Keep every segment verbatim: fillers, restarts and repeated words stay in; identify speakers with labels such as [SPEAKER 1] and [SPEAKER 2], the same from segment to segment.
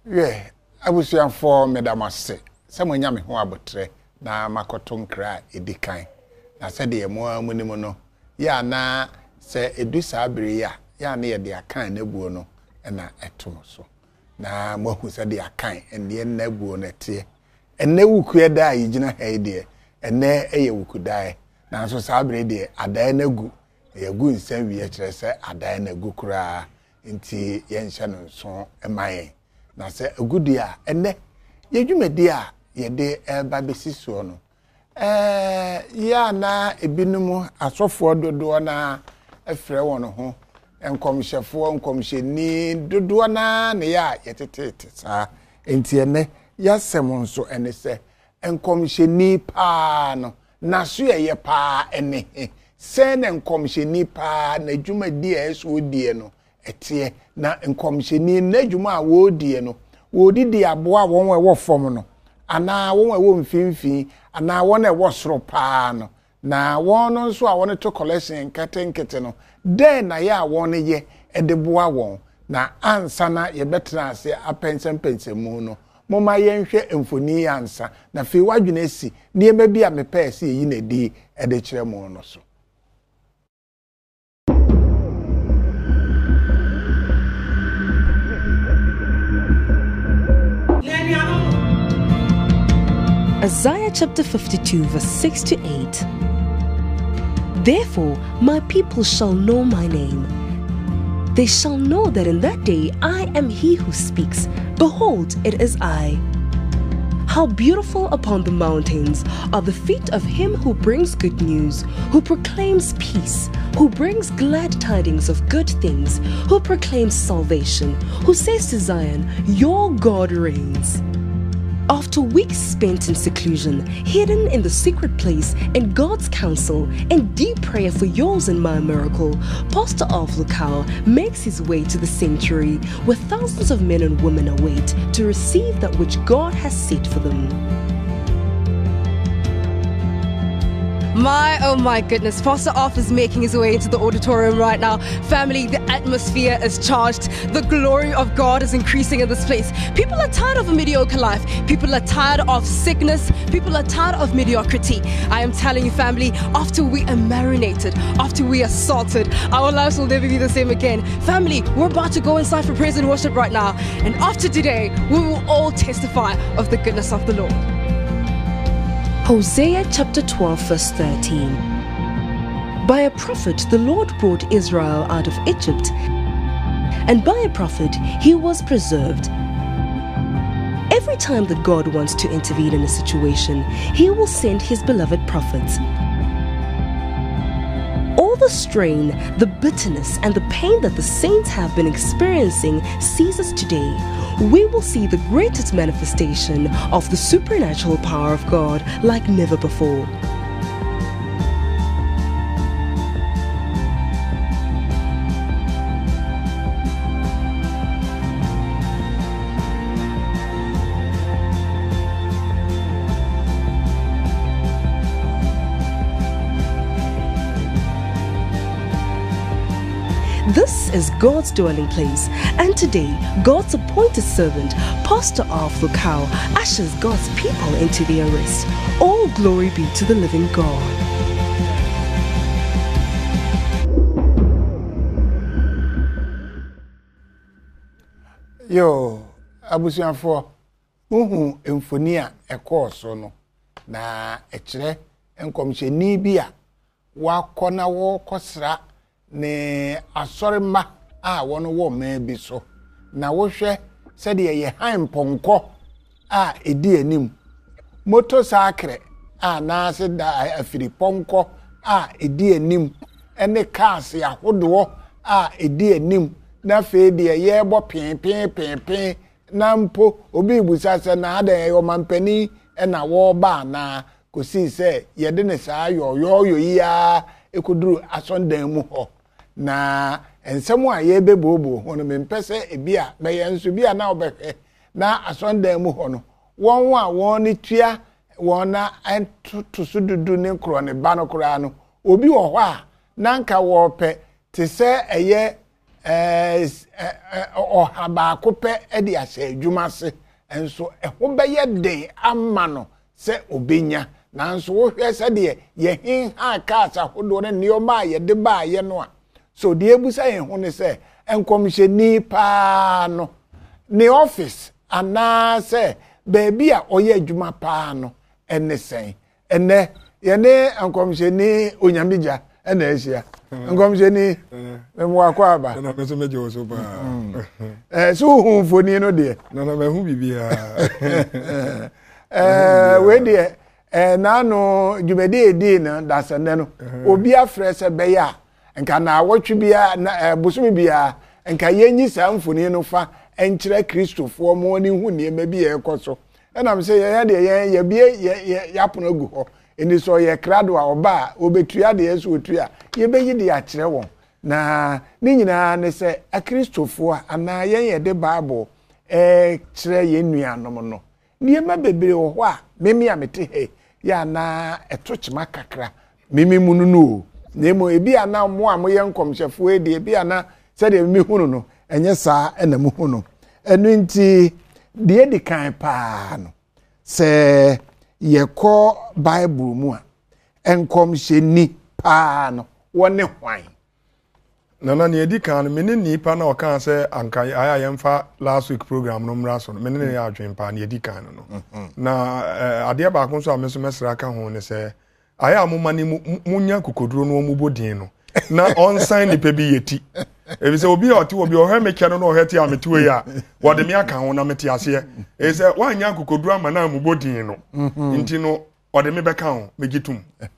[SPEAKER 1] Yeah, abusuafo medamase. Samo nya me ho abotre na makoto nkra edikan. Na se de mo amunimu no. Ya na se edu sabiri ya, ya na ye de akan na buo no na eto so. Na mohu se de akan ene na buo na tie. Ene wuku eda yigina ha de. Ene eye wuku dai. Na so sabiri de adan na gu. Ye gu nsem wi kire se adan na gu kura. Nti ye nhye no so emaye. Na se agudi a ene yedwumadi a yede eba besisuo no eh ya na ebinum asofo dodo na efre won ho enkomhyefo enkomhyeni dodo na ne ya yetetete sa enti ene yasem nso ene se enkomhyeni pa no na so ye pa ene se na enkomhyeni pa na dwumadi a eso die no etie na enkomhyeni na dwuma a wo die no wo didi aboa won we wo fom no ana won we wo mfimfin ana won e wo soro pa no na won no nso a won to collection nkete nkete no den na ya won ye edeboa won na ansa na ye betra ase apensem pensemu no moma yenhwe emfoni ansa na fe wadwena esi niema bi a mepa esi yi na di ede kire mu no so.
[SPEAKER 2] Isaiah chapter fifty-two verse six to eight. Therefore my people shall know my name. They shall know that in that day I am he who speaks. Behold, it is I. How beautiful upon the mountains are the feet of him who brings good news, who proclaims peace, who brings glad tidings of good things, who proclaims salvation, who says to Zion, your God reigns. After weeks spent in seclusion, hidden in the secret place, in God's counsel, and deep prayer for yours and my miracle, Pastor Alf Lukau makes his way to the sanctuary where thousands of men and women await to receive that which God has set for them.
[SPEAKER 3] My, oh my goodness, Pastor Alf is making his way into the auditorium right now. Family, the atmosphere is charged. The glory of God is increasing in this place. People are tired of a mediocre life. People are tired of sickness. People are tired of mediocrity. I am telling you, family, after we are marinated, after we are salted, our lives will never be the same again. Family, we're about to go inside for praise and worship right now. And after today, we will all testify of the goodness of the Lord.
[SPEAKER 2] Hosea chapter twelve verse thirteen. By a prophet the Lord brought Israel out of Egypt, and by a prophet he was preserved. Every time that God wants to intervene in a situation, he will send his beloved prophets. All the strain, the bitterness, and the pain that the saints have been experiencing ceases today. We will see the greatest manifestation of the supernatural power of God like never before. This is God's dwelling place, and today God's appointed servant, Pastor Alf Lukau, ushers God's people into their rest. All glory be to the living God.
[SPEAKER 1] Yo, abusuafo, uhu emfoni a ekọ so no na ekire enkomhyeni bi a wakọ na wo kosra ne asorema a wono wo ma bi so na wo hwe se de ye han ponko a edi anim motorcycle a na se da afiri ponko a edi anim ene cars ya hodo a edi anim na fe de ye bo pin pin pin pin na mpo obi busa se na ada ye o mampani e na wo ba na kosi se ye de ne sa yo yo yo ya ekuduru asondan mu ho na ensemu a ye bebobo hono mempese ebia be ye nso bia na obehwe na asondan mu ho no won a won ni tua won na entutu sududu ne kro ne ba no kra no obi wo ho a na nka wo pe te se eye eh o haba ko pe e de ase adwuma se enso eho be ye den ama no se obenya nanso wo hwe se de ye hin ha ka asa hodo ne nioma ye de ba ye no a so de ebusa ye ho ne se enkomhye ni pa no ne office ana se baby a oye adwuma pa no ene sen ene ye ne enkomhye ni onyamija ena ehia enkomhye ni memo akwa aba
[SPEAKER 4] na peso meje oso pa
[SPEAKER 1] eh so hu foni no de
[SPEAKER 4] na na me hu bibia
[SPEAKER 1] eh we de eh na no djumede edi na dasane no obi afre se be ya nka na awotwe bia na busumi bia nka yenyi sa mfoni no fa enkyere kristofo mo ni hu ne ma bi ekoso ena me se ye de ye ye bie ya pono gu ho eni so ye krado a oba obetua de yeso otua ye beyi de a kire won na ni nyina ne se a kristofo ana ye ye de bible eh kire ye nuanom no ni ma bebere wo ho a memi amete he ya na etochima kakra mimi munu no nemo ebi ana mo a mo ye nkomhyefo e de ebi ana se de mi hunu no enye saa ena mu hunu enu nti de edi kan pa no se yeko bible mu a enkomhye ni pa no wone hwan
[SPEAKER 4] na na ne edi kan me ne nipa na o kan se anka aya yemfa last week program no mra so me ne ne adwen pa ne edi kan no na ade ba ko so ameso mesra ka ho ne se aya amuma ni munya kokoduro no mu bodin no na on sign ni pe bi yeti ebi se obi oti obi o hwe meke no no heti ametuwe ya wode me aka ho na meti ase e se wanya kokoduro ama na mu bodin no nti no wode me beka ho megitum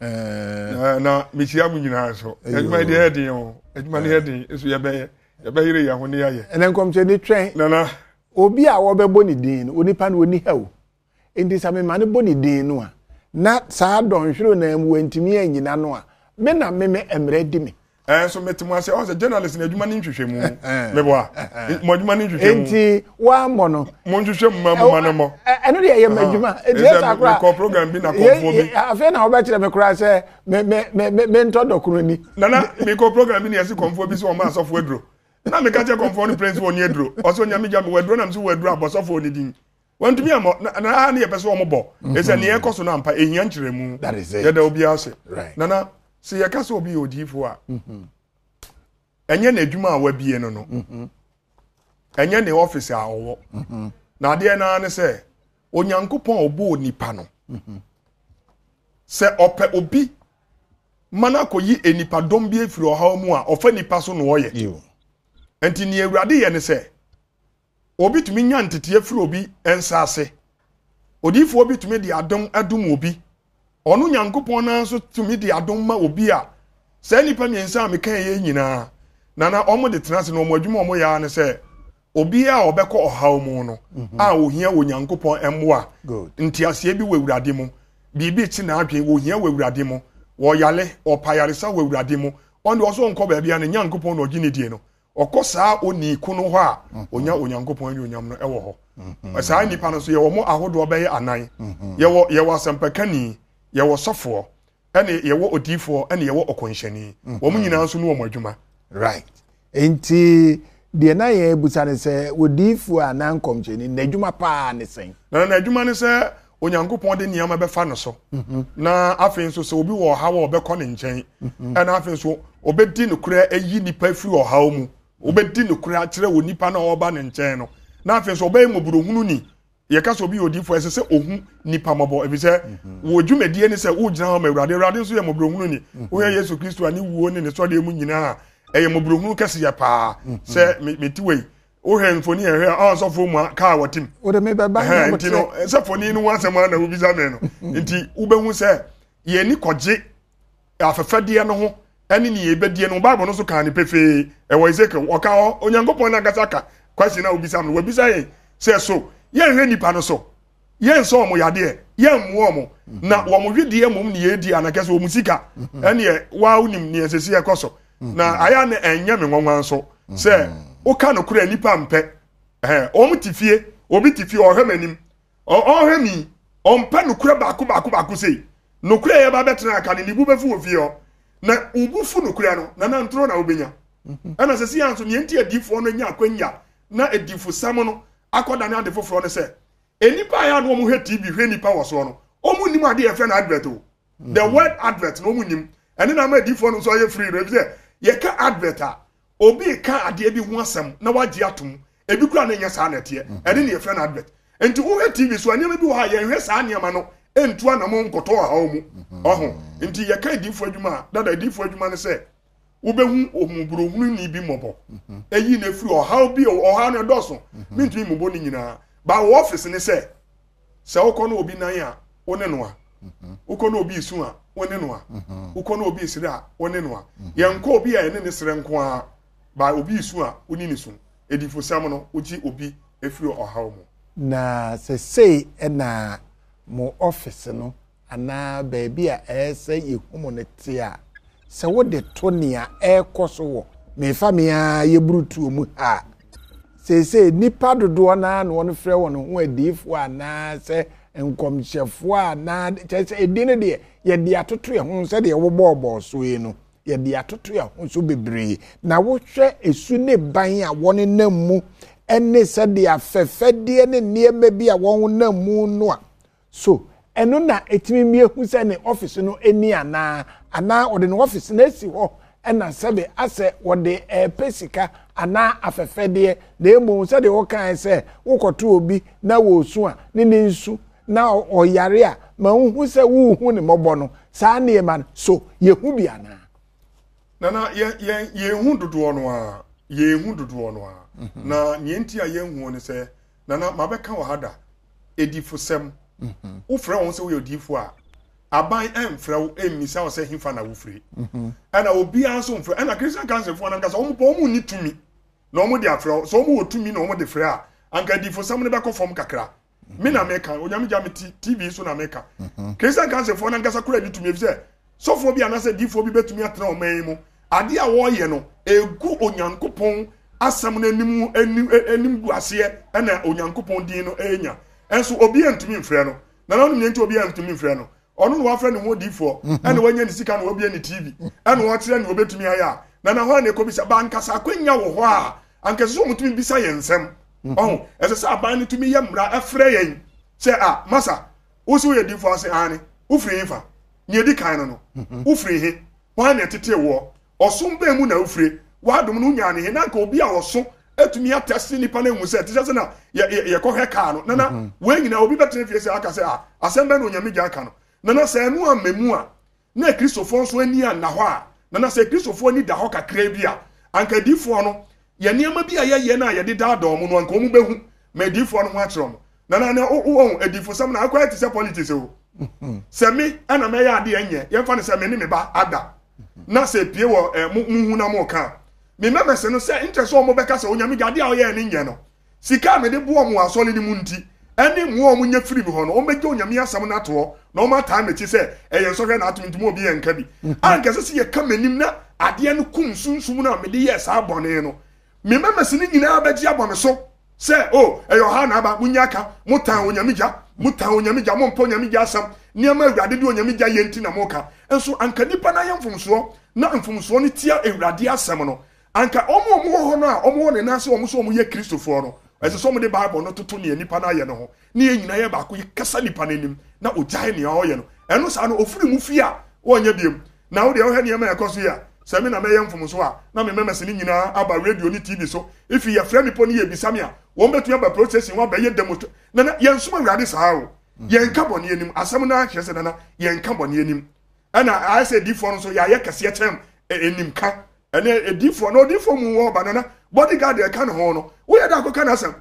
[SPEAKER 4] na me chia mu nyina so ejuma de hedin o ejuma ne hedin eso ye be ye be yire ya ho ne yaye
[SPEAKER 1] enen komche ni twen
[SPEAKER 4] na na
[SPEAKER 1] obi a wo be boni din onipa no oni hawo enti same ma ne boni din no a na saa don hwiro na mu wantimi anyina no a me na me me emre di me
[SPEAKER 4] eh so metimu ase o se journalist na adwuma ni nhwehwe mu me boa mo adwuma ni nhwehwe mu
[SPEAKER 1] enti wa mo no
[SPEAKER 4] mo nhwehwe mu ma mo no
[SPEAKER 1] eno de ye madwuma enti esa kra
[SPEAKER 4] ko program bi na konfo bi
[SPEAKER 1] afa na oba kire me kra se me me me me ntodokuro ni
[SPEAKER 4] na na me ko program bi na ese konfo bi so o ma asofo edro na me ka che konfo ni prince woni edro o so nya me ja me wedro na me so wedro abosofo ni din wantumi amo na ha na ye pese o mo bo ese ne ye koso na mpa ehia nkyere mu ye da obi ase na na se ye ka so obi odifo a mhm enye na adwuma a wabie no no mhm enye ne office a owo mhm na ade na ne se onyankopon obo nipa no mhm se ope obi mana koyi enipa dom bi efiri oha mu a ofa nipa so no oye enti ne awurade ye ne se obi tumi nya ntete afiri obi ensase odifo obi tumi di adom adum obi onu nyankopon na so tumi di adom ma obi a se nipa miensa me kan ye nyina na na omo de tenase no omo adwuma omo ya ne se obi a obekọ ohaw mu no a ohia wo nyankopon emmoa nti ase bi wewurade mu bibi chi na adwen wo hia wewurade mu wo yale opayaresa wewurade mu onde oso nko ba bia ne nyankopon no gine die no okosa oni kunu ho a onya onyankopon ani onyam no ewo ho asa nipa no so ye wo mo ahodo obeye anan ye wo ye wo asempakani ye wo sofo ene ye wo odifo ene ye wo okonhyani wo mu nyina nso no wo adwuma
[SPEAKER 1] right enti de na ye busane se odifo anan komcheni na adwuma pa ne sen
[SPEAKER 4] na na adwuma ne se onyankopon de niam be fa no so na afen so se obi wo ha wo obekọ ne nchen ena afen so obedi no kura ayi nipa firi ohaw mu obedi no kura akire wo nipa na oba ne nchen no na afen so obey moburohunu ni ye ka so bi odifo ese se ohu nipa mabo ebi se wo dwumadie ni se wo gina ho mawurade urade so ye moburohunu ni wo ye Yesu Kristo ani wuo ni ne so de mu nyina eye moburohunu kese ya pa se metiwei o hen foni ehwe a so fo mu ka watim
[SPEAKER 1] o de me baba
[SPEAKER 4] na mo tino se foni nu wasema na obi za me no nti ubehu se ye ni koje afefade no ho ani ni ebedie no bible no so kan ni pefe e wo Ezekiel o ka onyankopon na gasaka kwasi na obi sam no obi sa ye se so ye hwe nipa no so ye nso omo yade ye mmu omo na wo mo hwedie mum ni ye di anakese o musika ani e wa unim ni esesi e koso na aya ne enye me nwanwan so se o ka no kura nipa mpe eh o mu tifie obi tifie o hwe manim o hwe mi o mpe no kura baako baako baako sei no kura ye ba betena aka ni bu befu ofie o na ubufu no kura no na na ntro na obenya ana se sia nso ne enti adifo no nya akwanya na adifo sam no akoda ne ade foforo no se enipa ya no mo hwe T V hwe nipa wo so no omu nim ade e fe na advert o the word advert no omu nim ene na ma adifo no so ye free re bi se ye ka advert a obi ka ade bi ho asem na wagye atom ebi kura na nya sa na tie ene ne ye fe na advert enti wo hwe T V so anya bi wo ha ye hwe sa anya no entu ana mo nkoto ha wo mu oho enti ye ka adifo adwuma dada adifo adwuma ne se ubehu omuburohunu ni bi mobo eyi na firi oha bi oha na doso mintu mobo ni nyina ba wo office ne se se ukono obi nan a wone no a ukono obi isu a wone no a ukono obi isire a wone no a yenko obi a ene ne sire nko a ba obi isu a woni ni su edifo sam no uji obi efiri oha mo
[SPEAKER 1] na se sei na mo office no ana baby a ese yehumo ne te a se wo de tonia e koso wo me fa me a ye brutu mu ha se se nipa dodo na na won frɛ won ho adifo ana se enkomhyefo ana se edine de ye de atoto ye ho se de wo bɔbɔ so yi no ye de atoto ye ho so bebre na wo hwɛ esu ne ban a won nam mu ene se de afɛfɛde ne niema bi a won nam mu no a so eno na etimi mi ehu se ne office no eni ana ana ode no office na esi ho ena sebe ase wode e pesika ana afefede na emu se de wo kan se wokoto obi na wo su a ne ne nsu na oyare a ma hu se wo hu ne mobo no sa na ema so yehu bi ana
[SPEAKER 4] nana ye ye yehu dodo no a yehu dodo no a na nyenti a yehu ne se nana mabeka wo hada edifosem ufre won se wo odifo a aban emfra wo emisa wo se himfa na wo free ana obi anso mfra ana Christian council fo na nkasa wo mo mo ni tumi na wo de afra so wo tumi na wo de free a anka difo sam ne be ko fom kakra me na meka onyame ja me T V so na meka Christian council fo na nkasa kura ni tumi efise so fo bi anase difo bi betumi atena o man mu ade a wo ye no egu onyankopon asam na anim anim anim guase ana onyankopon din no enya enso obi antumi mfrɛ no na na no nti obi antumi mfrɛ no ono no wafrɛ ne ho difo ene wanya ne sika no obi ani T V ene wo kyerɛ ne obetumi aya na na ho na ko bisa ba nkasa akwanya wo ho a anka so mutumi bisa yensem oh ese sa ban ne tumi yamra afrɛ yen se a masa wo so ye difo ase ane wo firi fa ne edi kan no no wo firi he wa na tete wo osom ba mu na wo firi wa dum no nya ne he na nka obi a oso etumi atesti nipa na hu se tese na ye ye ko he ka no na na we nyina obi betre fie se aka se a asembe no nyame gya aka no na na se anu amemu a na kristofo so ani an na ho a na na se kristofo ani da ho kakra bi a anka difo no ye niam bi a ye ye na ye de da dom no anka omu behu ma difo no ho a kyerɛ no na na na o o edifo sam na akwa ti se politics o se me ana me ya ade enye ye fa ne se me ne me ba ada na se pie wo mu hu na mo ka me meme se no se interest o mo beka se onyame gade a o ye ne nye no sika me de bo o mo asole ni mu nti ene mu o mo nya firi bi ho no o meje onyame asam na to na o ma time ti se eye so hwe na atum ntimo obi ye nka bi anka se se ye ka manim na ade no kum sunsum na me de ye sa abone no me meme se ni nyina abaji abone so se o eyo ha na aba munya ka mutan onyame gya mutan onyame gya mo mpa onyame gya asam niam awurade de onyame gya ye nti na mo ka enso anka nipa na ye mfumso na mfumso ni tia awurade asam no anka omo omo ho no a omo ne na se omo so omo ye kristofo no ese so omo de bible no toto ne nipa na ye no ho ne ye nyina ye ba ko ye kasa nipa na nim na ojae ne o ye no eno sa no ofuri mu fi a wonya biem na wo de o he ne ma yakoso ya se me na me ye mfumso a na me memese ni nyina aba radio ni T V so if ye frɛ me po ne ye bisame a wo betu aba processing wa ba ye demo na na ye nsoma awurade sa o ye nka bone anim asam na ahye se na na ye nka bone anim ana I say di for no so ya ye kase kyem enim ka ene edifo no edifo mu wo banana bodyguard e kan ho no wo ye da ko kan asam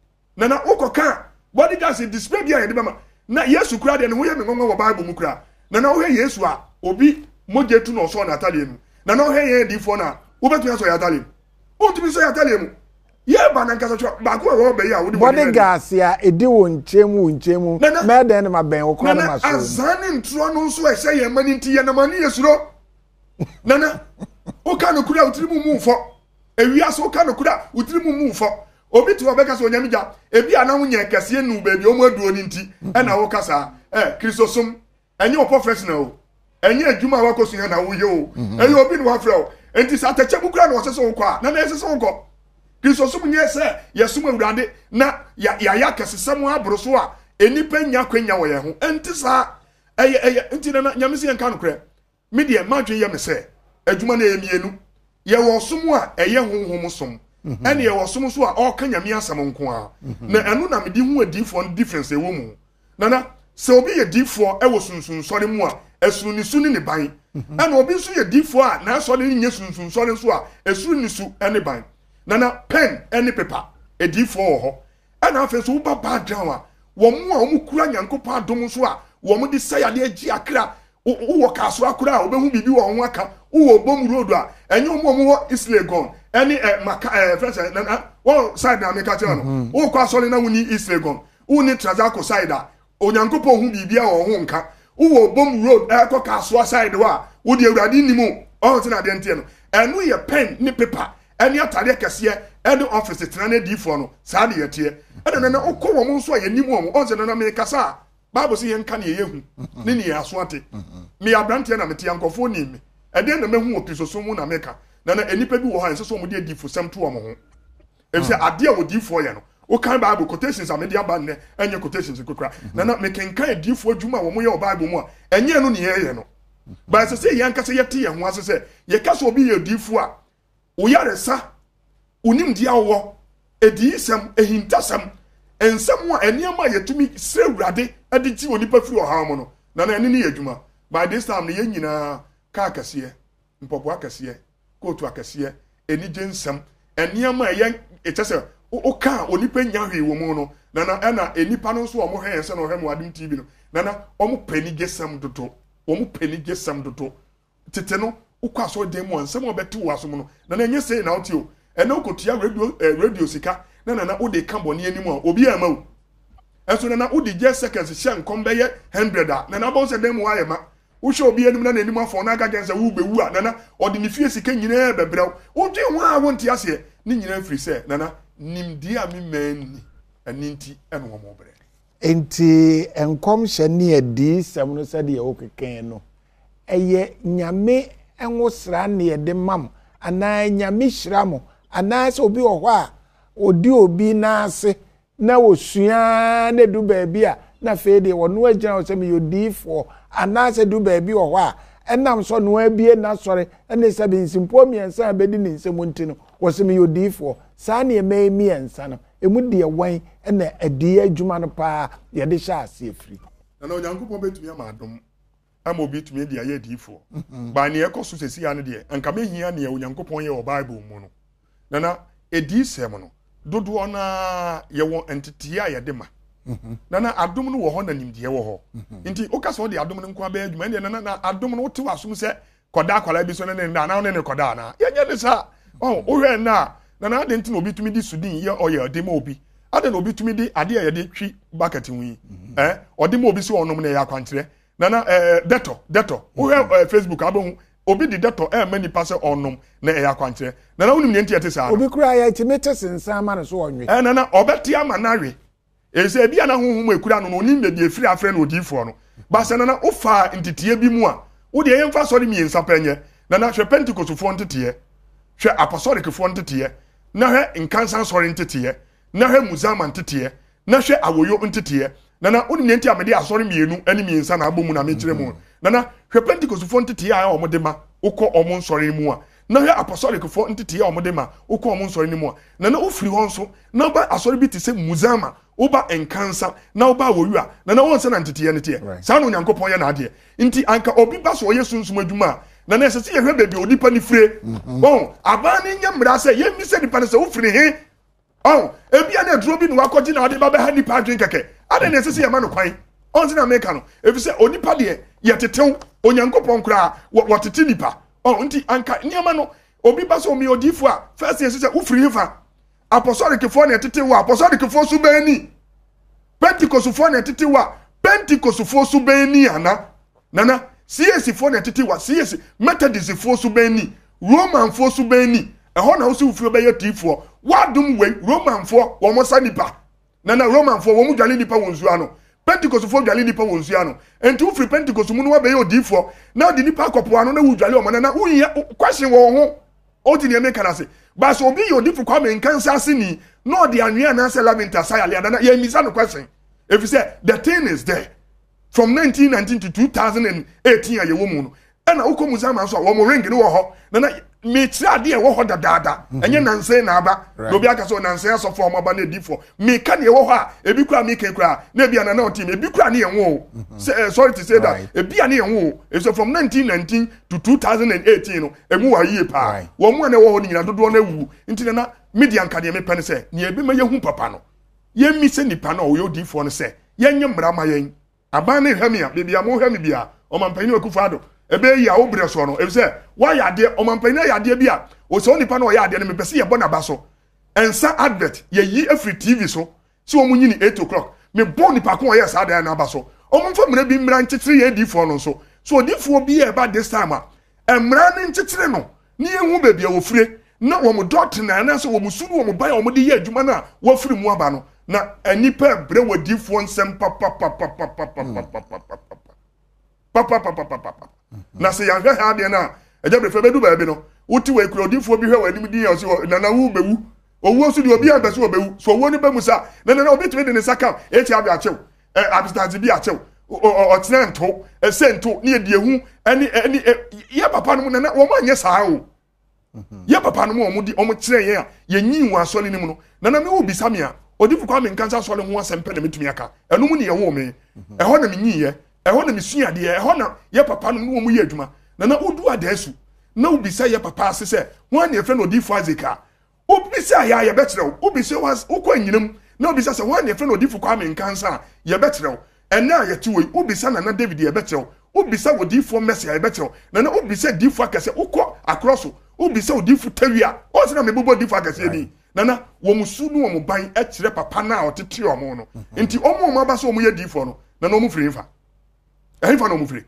[SPEAKER 4] na na ukoka bodyguard se display bia ye de bama na Yesu kura de ne wo ye me ngongo wo Bible mu kura na na wo he Yesu a obi moje tu no so na atale mu na na wo he ye edifo na wo betu aso ya atale mu o tu bi so ya atale mu ye bananka so ba ko wo be ya wo de
[SPEAKER 1] bodyguard ya edi wo nchemu nchemu me de ne ma ben wo kura na ma so
[SPEAKER 4] azani ntro no so e se ye mani nti ye na mani Yesuro nana o ka no kura utiri mu mu fo ewia so o ka no kura utiri mu mu fo obi to obeka so onyame gya ebi ana ho nya kase nu ba bi o mu aduo ni nti e na wo kasa eh kristosom enye o professional enye adwuma wa kosu na wo ye o enye obi no wa frɛ o enti sa tache mu kura na wose so nkọ na na ese so nkọ Kristo sum nye se yesum awurade na ya ya ya kesesem aboro so a enipa nya kwanya wo ye ho enti sa eye eye enti na nyamese yenka no kra me de madwe ye me se adwuma na ye mienu ye wo som a eye honhom som ene ye wo som so a o ka nyame asam nko a na enu na me di hu adifo no difference e wo mu na na se obi ye difo e wo sunsun sori mu a esuru ni su ni ne ban ene obi nso ye difo a na so ni nye sunsun sori so a esuru ni su ene ban na na pen ene paper e difo ho ene afa so ba ba down a wo mu a wo mu kura nyankopon adom so a wo mu di sayade agi akra wo kaso akra obehu bibi wo ho aka wo bom road a enye wo mu wo Islegon ene maka eh friends na wo side na meka tell no wo kwa so na woni Islegon wo ni Transaco side a onyankopon hu bibi a wo ho nka wo bom road e ko kaso side wa wo di awurade nimu o ti na de ntie no enu ye pen ni paper ene atade kase ene office tena na difo no saa de yete ene na okọ wo mu nso a ye nimu wo o se na meka sa Bible say yenka ne yehu ne ne aso ate me abrante na mete yankofo ni me ede na mehu opiso so mu na meka na na enipa bi wo ha nso mu de difo sem to wo ho e say ade a wo difo ye no o kan Bible quotations a me de aba ne enye quotations kokra na na me kenka difo adwuma wo mu ye o Bible mu a enye no ne ye no ba say yenka say yete ye ho ase say ye ka so obi ye difo a wo yaresa unim dia wo edi sem ehintasem ensem a eniama yetumi srewrade aditi onipa firi oham no na na ene ne yadwuma by this time ne yenyina ka akase mpopo akase kotu akase eni jensem eniama yen etese o ka onipa nya hwe wo mu no na na ena enipa no so omo hwe ense no hwe mu adum T V no na na omo pani gesem dodo omo pani gesem dodo tete no ukwaso dem mo ensem obeti wo asom no na na enye sei na otio ena okotua radio radio sika na na na ode ka boni animu a obi ama wo enso na na ode just seconds hye nkom be ye one hundred a na na bon se dem wa ye ma wo hye obi anim na na anim afọ na aga gense wo bewu a na na ode ni fie sika nyina bebrew wo twe ho a wonti ase ni nyina firi se na na nimdi a mi mani aninti eno wo mobre
[SPEAKER 1] enti enkom hye ne adi sem no se de wo keken no eye nyame enwosra ne de mam ana nyame hyiramo ana se obi wo ho a odi obi na ase na wosua na du baabi a na fede wono agina wo se me yodifo ana se du baabi wo ho a enam so no abie na sore ene se be nsimpo miensa abedi ni nsemu ntino wo se me yodifo saa ne me miensa no emu de wan ene adi adwuma no pa ye de sha ase afiri
[SPEAKER 4] na na onyankopon betumi ama adom ama obi tumi de aye difo ba ne ekoso sesi ya ne de anka mehia ne onyankopon ye o Bible mu no na na edi sem no dodo na ye won entity a ye de ma na na adom no wo ho na nimdie wo ho nti o ka so de adom no nko aba adwuma ne na na adom no wote wasum se koda akwala bi so ne na na ne koda na ye nye de sa oh o hwe na na na de nti no obi tumi di sudin ye o ye de ma obi ade no obi tumi di ade ye de twi bucket wi eh o de ma obi so onom na ya kwantre na na eh deto deto o hwe Facebook abon obi di deto e mani passe onom na e yakwanche na na unim ne ntiete sa
[SPEAKER 1] obi kura ya timete sensa ma no so onwe
[SPEAKER 4] e na na obeti ama nawe e se bia na honhom ekura no onim de de firi afre na odifo no ba se na na ofa ntitie bi mu a wo de yemfa sori mi ensa panye na na hwe Pentecost fo ntitie hwe apostolic fo ntitie na hwe nkansan sori ntitie na hwe muzama ntitie na hwe awoyo ntitie na na unim ne ntia me de asori mienu ani mi ensa na abomu na me kire mu na na hwe Pentecost fo ntete ya o modema ukọ omo nsori mu a na hwe apostolic fo ntete ya o modema ukọ omo nsori mu a na na ofiri ho nso na ba asori bi te se muzama oba enkansa na oba woyu a na na wonse na ntete ya nete sa no nyankopon ya na ade nti anka obi ba so yesu nsum adwuma na na esese ye hwe bebi odipa ni fire bon aba ni nya mra se ye mi se dipa ne se ofiri he oh ebia na duro bi no akọji na ade ba ba ha ni pa dwen keke ade na esese ye ma no kwan onzi na meka no efise onipa de yetetew onyankopon kura wotete nipa oh nti anka niama no obi ba so mi odifo a first year se ufiri hifa apostolic fo na yetetew apostolic fo su bani Pentecost fo na yetetew Pentecost fo su bani ana nana C S fo na yetetew C S Methodist fo su bani Roman fo su bani eho na wo se ufiri be yetifo wadum we Roman fo wo mo sa nipa nana Roman fo wo mu dwale nipa wonzu ano Pentecost fo dwale nipa wonzu ano enti ufiri Pentecost mu no wa be ye odifo na odi nipa akopo ano na wudwale o mana na uye question wo ho o ti ne me kana se ba so obi yo difu kwa me nkansa ase ni no de anwea na se lamenta sayale adana ye misa no question if you say the thing is there from nineteen nineteen to two thousand eighteen aye wo mu no na ukomu zaman so wo mo ring ni wo ho na na me tira de e wo ho dadaada enye nanse na aba no bi aka so nanse aso for mo aba na difo me ka ne wo ho a ebi kura me kan kura na bia na na otim ebi kura ne yenwo sorry to say that ebi ane yenwo so from nineteen nineteen to two thousand eighteen no emu wa yie pa wo mo na wo ho ni nyina dodo na wu nti na media nka de me pene se ne ebi ma yehu papa no ye mi se nipa no wo yo difo no se ye nye mra ma yen aba na hwamia bibia mo hwami bia o mampani akufado ebe yi a obre so no e say why ade o mampani ya ade bia o so nipa no ya ade no me pese ye bo na ba so ensa advert ye yi every T V so so o munyini eight o'clock me bo nipa ko ye sa da na ba so o mo mfa mra bi mra nchichire ye difo no so so difo bi e ba this time a emra ne nchichire no ni ehu ba bia wo fire na wo mo dot na na so wo mo sunu wo mo ban wo mo de ye adwuma na wo firi mu aba no na anipa bre wo difo nsem pa pa pa pa pa pa pa pa pa pa pa na se yan hwe ha de na eja bre fe bedu ba bi no wuti we kuro difo bi hwe wanim din ya so na na wu bewu owu so de obi an beso obewu so owu ni ba musa na na obi tumi de ne saka e ti abi achew e abstance bi achew o tnento e sento ni e de ehu ani ani ye papa no na wo ma anye saa o ye papa no mo mo di o mo kire ye a ye nyi wu asole ni mu no na na me wo bisa me a odifu kwa me nkansa asole ho asempe na metumi aka enu mu ni ye wo me e ho na me nyi ye e ho na me sua de e ho na ye papa no wo mu ye adwuma na na odu adasu na ubisa ye papa ase se ho na ye fre no odifu azeka ubisa ya ye betre ubisa was ukwa nyinam na ubisa se ho na ye fre no odifu kwa me nkansa ye betre ena ye ti we ubisa na na David ye betre ubisa odifu Messi ye betre na na ubisa difu akase ukwa across ubisa odifu tawia o se na me bobo difu akase ni nana wo musu no wo ban e kire papa na otete omo no nti omo mo aba so omo ye difo no na no mo firi fa eh fa no mo firi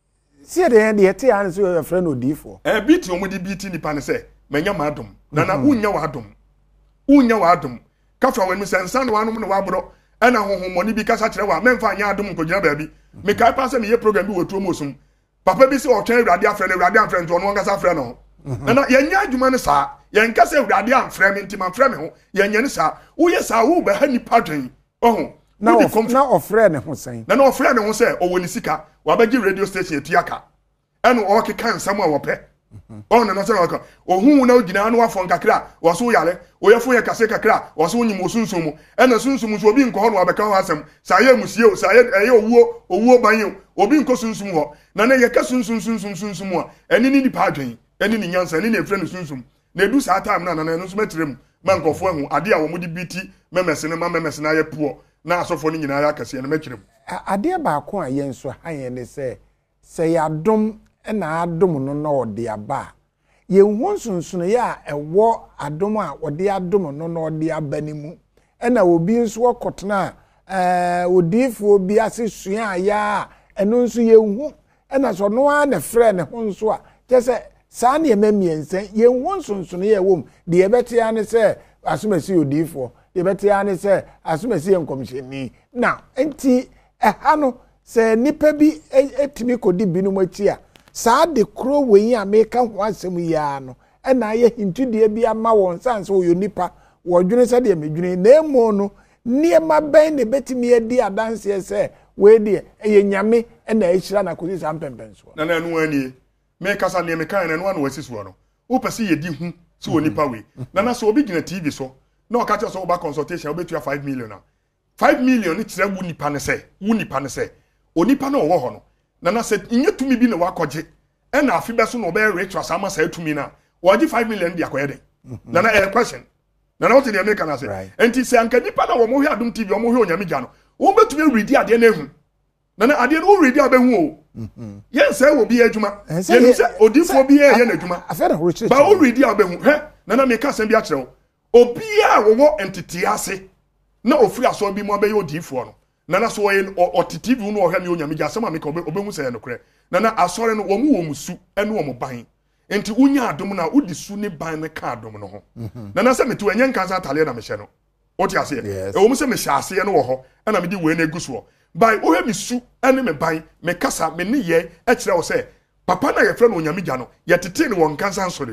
[SPEAKER 1] sie de de te an so your friend odifo
[SPEAKER 4] eh biti omo di biti ni pa ne se manya madom nana unya wa adom unya wa adom ka fa wen mi sensa no anu no wa bro ana honhom ni bi kasa kire wa memfa anya adom ko gina baabi me kai pa se me ye program bi wo tuo mo sum papa bi se o twen awrade afre na awrade afre nto no ngasa afre no nana yenya adwuma ne saa yen kase awrade amfre me ntima amfre me ho yenya ne saa wo ye saa wo ba ha ni padwen ohun
[SPEAKER 1] na of na ofre ne ho sen
[SPEAKER 4] na na ofre ne ho se o woni sika wa ba gi radio station etuaka eno o ke kan sam a wo pe oh na na se waka ohun na ogina no afon kakra wo so yale o ye fo ye kase kakra wo so nyim osunsun mu ena sunsun so obi nko ho no abeka ho asem sa ye musie o sa ye eye owuo owuo ban obi nko sunsun ho na na ye ka sunsun sunsun sunsun mu a eni ni dipa adwen eni ni nyansa eni ni efre no sunsun na edu sa time na na na no so metrem man nkofo hu ade a wo mudi biti memese ne ma memese na ye puo na asofo ni nyina ya kase na metrem
[SPEAKER 1] ade ba ko a ye nso ha ye ne se se ya dom na adom no na ode aba ye hu sunsun ya ewo adom a ode adom no na ode aba ni mu na obi nso okotena eh odifo obi ase sua ya eno nso ye hu na so no a na frɛ ne ho nso a kyese saa ne ememiense ye hu sunsun ya wom de ebete ane se asomasi odifo de ebete ane se asomasi enkomhyeni na enti eha no se nipa bi etimi kodi binu machi a saa de kro wen a meka ho asem ya no na ye hintudie bi ama won sanse wo nipa wo dwene se de medwene na emo no niema ben ne betimi adi adanse se we de eye nyame na ehira na kosi sa mpempenso
[SPEAKER 4] na na anu ani me kasa ne me kan na no na wasiso no wo pese ye di hu si wo nipa we na na so obi gina T V so na o ka che so ba consultation obetua five million na five million ni kire wu nipa ne se wu nipa ne se onipa na owo ho no na na se nye tumi bi na wakoje e na afi beso no be rich asama sa tumi na waji five million bi akoye den na na a question na na what dey make na say enti se anka nipa na wo mo hwe Adom T V wo mo hwe onyame gya no wo betumi ready ade na ehu na na ade no ready abehu o yen se wo bi adwuma yen se odifo bi ye na adwuma ba wo ready abehu he na na me ka sem bi a kire obi a wo entity ase na ofiri aso bi mo abeyi odifo no na na so wo o T V no ohwa me onyame gya asem ameka obehu se no kure na na asore no wo mu wo musu ene wo mo ban enti unya adom na udi su ne ban ne ka adom no ho na na se metu enye nkansa atale na me hye no o ti ase e wo mu se me hye ase no wo ho na me di we na eguso by ohwa me su ene me ban me kasa me ne ye e kire wo se papa na ye fre no onyame gya no ye tete ne wo nkansa nsore mu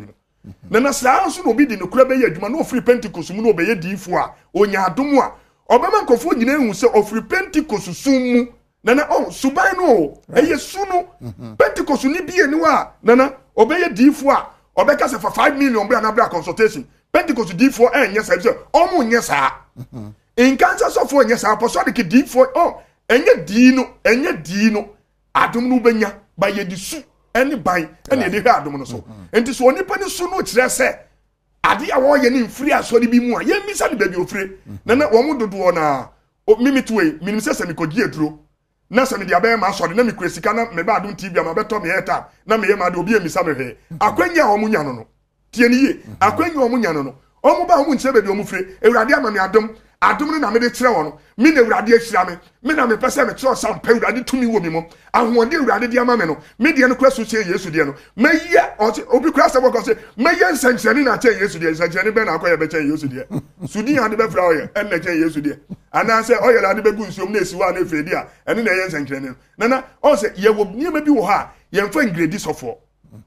[SPEAKER 4] na na saa nso no obi di no kura be ye adwuma no free Pentecost mu no be ye diifo a onya adom a obema nkofo nyina ehu se ofree Pentecost sum mu na na oh suban no eye su no Pentecost ni bie ni wa na na obe ye diifo a obeka se for five million bra na bra consultation Pentecost diifo enye sa se omo nye sa in cancer so for enye sa apostolic diifo oh enye di no enye di no adom no benya ba ye di su eni ban eni de hwa adom no so enti so onipa ni su no kire se ade a wo ye ni mfiri asori bi mu a ye misa de baby ofire na na wo mu dodo na mimituwe minim se se mikogi eduro na se me dia be ma asori na mikwesika na me ba adom T V ma beto me eta na me ye ma de obi emisa me hwe akwanya wo mu nya no no tie ni ye akwanya wo mu nya no no o mu ba wo mu nche baby o mu fire ewurade ama me adom adom na me de kire wo no me na ewurade ahira me me na me pese me kire sam pa ewurade tumi wo mi mo ahode ewurade de ama me no me de no kwaso che Yesu de no me ye obi kura se boko se me ye nsanchani na che Yesu de nsanchani be na akoye be che Yesu de sudi ade be fra oye en na che Yesu de ana se oye la ade be gu nsuom na esiwa na efedi a ene na ye nsanchani na na o se ye wo niema bi wo ha ye mfa ingredients sofo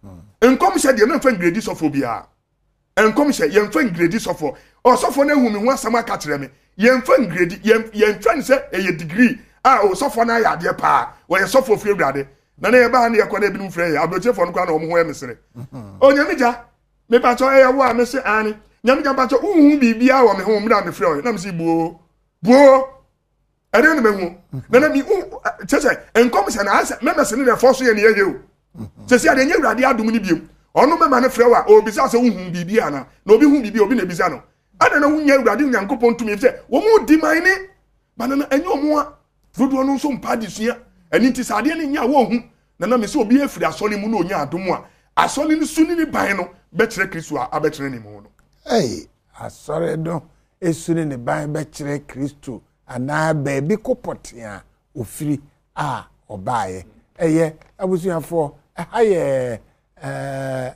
[SPEAKER 4] enkom se de na mfa ingredients sofo bia enkom se ye mfa ingredients sofo o sofo na hu mi ho asama ka kire me ye mfa ingredients ye mfa se e degree ah o sofo na ya de pa wo ye sofo fi ewurade na na ye ba na ye kwa na bi nu frɛ ye abrochefo no kwa na omo ho ye mesere o nyamija me pa cho e wo a me se ani nyamija pa cho uhu bibia wo me ho mra me frɛ na me se buo buo ade no me hu na na mi u cheche enkom se na ase me me se ne fo so ye ne ye he o se se ade nye ewurade adom ni biem ono me ma ne frɛ wa o bisa se uhu bibia na na obi hu bibia obi na bisa no ada na wunya ewurade nyankopɔn tumi se wo mu di man ne banana enyo mo a dodo no so mpa di sua eni ti sade ne nya wo hu na na me se obi afiri asɔle mu na onya adom a asɔle ne suni ne ban no be kyerɛ Kristo a abekyerɛ ne mu no
[SPEAKER 1] ei asɔre do esuni ne ban be kyerɛ Kristo ana ba bi kopɔte a ofiri a ɔbaaye eye abusuafo haye eh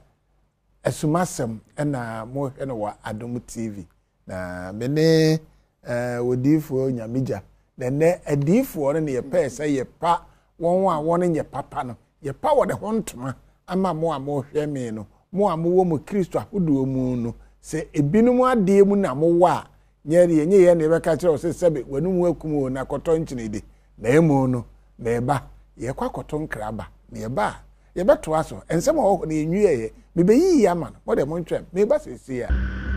[SPEAKER 1] esumasem na mo hwe no wa Adom T V na me ne eh odifo nyamija na ne adifo no ne ye pa se ye pa won a won nye papa no ye pa wo de hontoma ama mo a mo hwe me no mo a mo wo mo Kristo ahodo mu no se ebinum ade mu na mo wa nyere ye nye ye ne be ka kire o se sebe wanu mu akum na koto nkinede na emu no na eba ye kwa koto nkraba na eba ye beto aso ensem o na enwie ye me be yi ya man mo de mo ntwem me ba sesi ya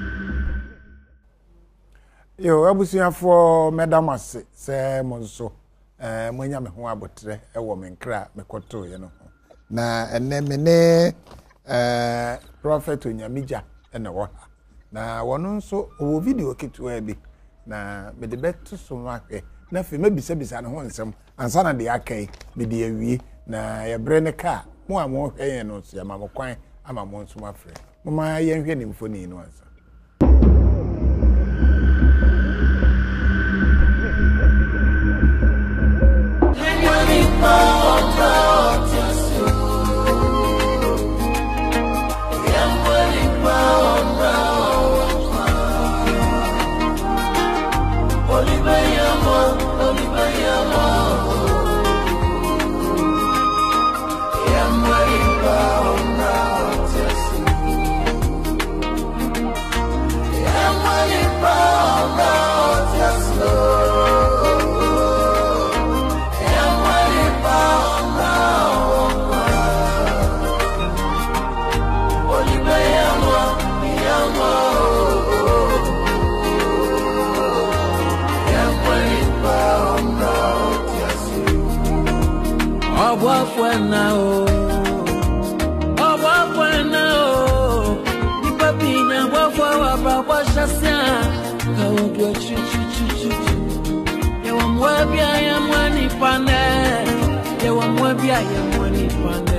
[SPEAKER 1] yo abusuafo medamase se mo so eh mo nya me ho abotre e wo me nkra me koto ye no na enne me ne eh prophet onyamija ene wo na wono nso o video kitwa bi na me de beto so mahwe na fe mabisa bisa ne ho nsem ansa na de akai me de awie na ye bre ne ka mo a mo hwe yen no so ya ma mo kwan ama mo nso mafre mo ma ye hwe ne mfoni no ansa
[SPEAKER 5] now, oh, what now? You papi na wafa wafa shasya, kawo kwa chu chu chu chu. Ya wamwabi ya mwani pane, ya wamwabi ya mwani pane,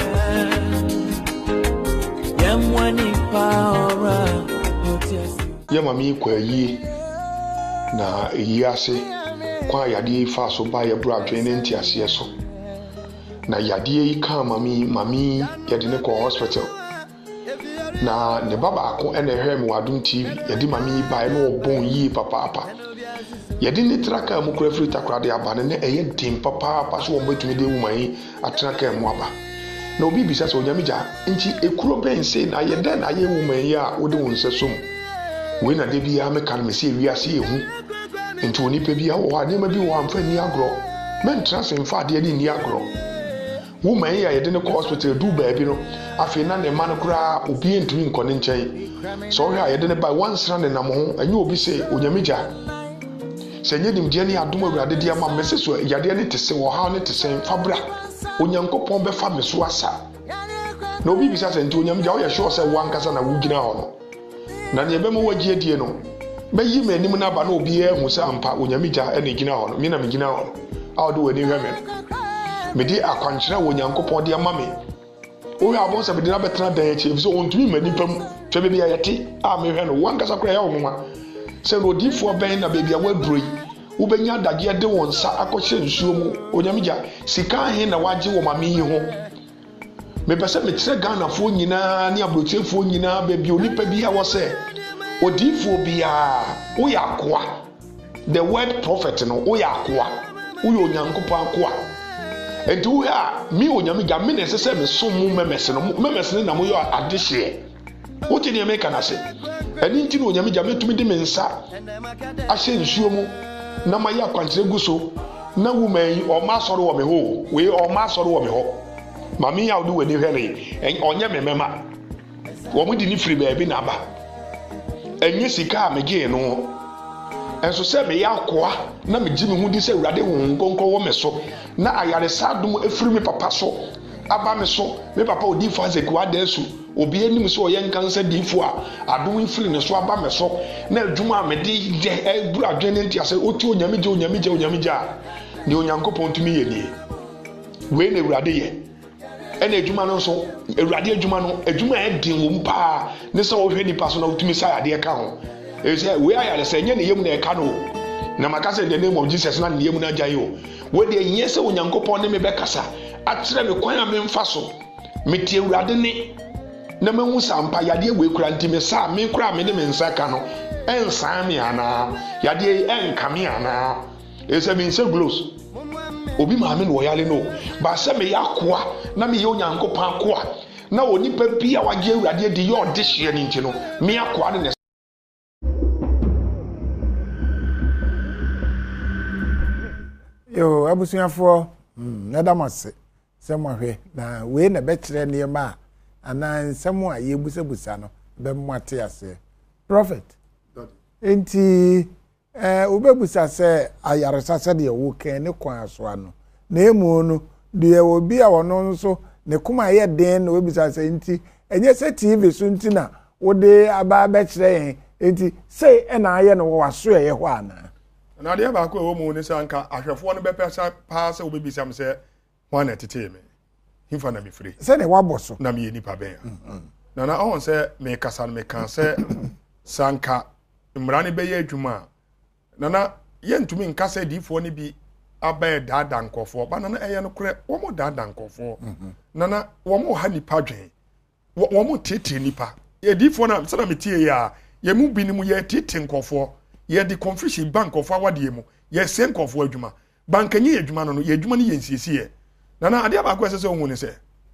[SPEAKER 5] ya mwani paora.
[SPEAKER 6] Ya mami kwa yi na yi ase kwa yadi fa so ba ya bra dwen nti ase so. Na yadie yi ka mami mami yadi ne ko hospital na ne baba ako ene hwe mu Adom T V yadi mami ba no obon yi papa papa yadi ne traka mu kura free takrade aba ne eye dim papa papa so wo betumi de woman yi atraka mu aba na obi bisa so onyamija nti ekuro ben sei na ye den na ye woman yi a wode won sesom we na de bia me kan me se wiase ehu nti oni pe bia wo ade ma bi wo amfa ni agro men trans en fa de ni agro woman yi a ye de ne hospital du ba bi no afi na ne man kura obi ntumi nkone nchen so hwa ye de ne ba once na ne nam ho anyi obi se onyamija se nye nim de ne adom awurade de ama me se so yade ne te se wo ha ne te se fabra onyankopon be fa me so asa na obi bisa se nti onyamija wo ye sure se wankasa na wugina ho no na ne be mo wagie die no be yi me nim na ba na obi e hu se ampa onyamija e ne gina ho no me na me gina ho a wo de wani hwe me me di akwankyera onyankopon de ama me o ya bo se be na betena dan echi so ontumi mani pam twa be bia yete a me hwe no wankasa kra ya wo nwa se no difo ben na be bia waduro yi ubenya adage de won sa akɔhye nsuo mu onyamija sika he na waje wo mame yi ho me pese me kire Ghana fo nyina ne abrotefo nyina be bi onipa bi a wo se odifo bia wo ya akoa the word prophet no wo ya akoa wo yo nyankopɔn akoa enti wo ya mi onyamija me na sese me so mu memese no memese na mo yo adehye wo tini me kana se eni nti no onyamija metumi de me nsa ahye nsuo mu na ma ya kwantre guso na woman o ma soro wo me ho we o ma soro wo me ho mami ya do we ni hwere onye me mema wo mu di ni free ba bi na ba enye sika me ge no enso se me ya koa na me gimi hu di se urade hu nkonko wo me so na ayare sadum efiri me papa so aba me so me papa odi fa ze kwa dansu obi anim so oye nkansa difo a adom ifiri ne so aba me so na adwuma me de je eburu adwene ntia se oti onyamije onyamije onyamije ne onyankopɔn tumi ye nie we na urade ye ene adwuma no so urade adwuma no adwuma e din wo mpa ne se wo hwe nipa so na utumi sa ade ka ho e se we ayare se nye ne yem na e ka no na makasa in the name of Jesus na ne yem na agyayo we de nye se onyankopɔn ne me be kasa akyere me kwan a me mfa so me tie urade ne na mehu sampa yade we kura ntime sa me kura me ne me nsa ka no ensan me ana yade enka me ana ese me nse glows obi ma me no yale no ba se me yakoa na me ye onyankopɔn akoa na onipa bi a wage urade de ye ode hye ne nti no me akoa ne
[SPEAKER 1] yo abusuafo mm na damase se mo hwe na we na be kire ne ma ana nsɛm a yebusabusa no be mmate ase prophet enti eh obebusa se ayaresa se de wo kan ne kwan aso ano na emu no de obi a wono nso ne kuma ye den na obebusa se enti enye se T V so enti na wo de aba be kire yen enti sei e na aye no wo aso ye ho ana
[SPEAKER 4] na de ba ko wo mu ne sanka ahwefo no be pesa pa se obebisa me se ho na tete me himfa na me free
[SPEAKER 1] se ne waboso
[SPEAKER 4] na me nipa ben na na on se me kasa me kan se sanka mrane be ye adwuma na na ye ntumi nkasa difo ne bi aba dada nkofo ba na na eye no kure wo mo dada nkofo na na wo mo ha nipa dwen wo mo tete nipa ye difo na se na metie ya ye mu bi ni mu ye tete nkofo ye di confusion bank of awade mu ye sen nkofo adwuma bankanyi adwuma no no ye adwuma ni ye nsiesie na na ade abakwa sese ohun ne se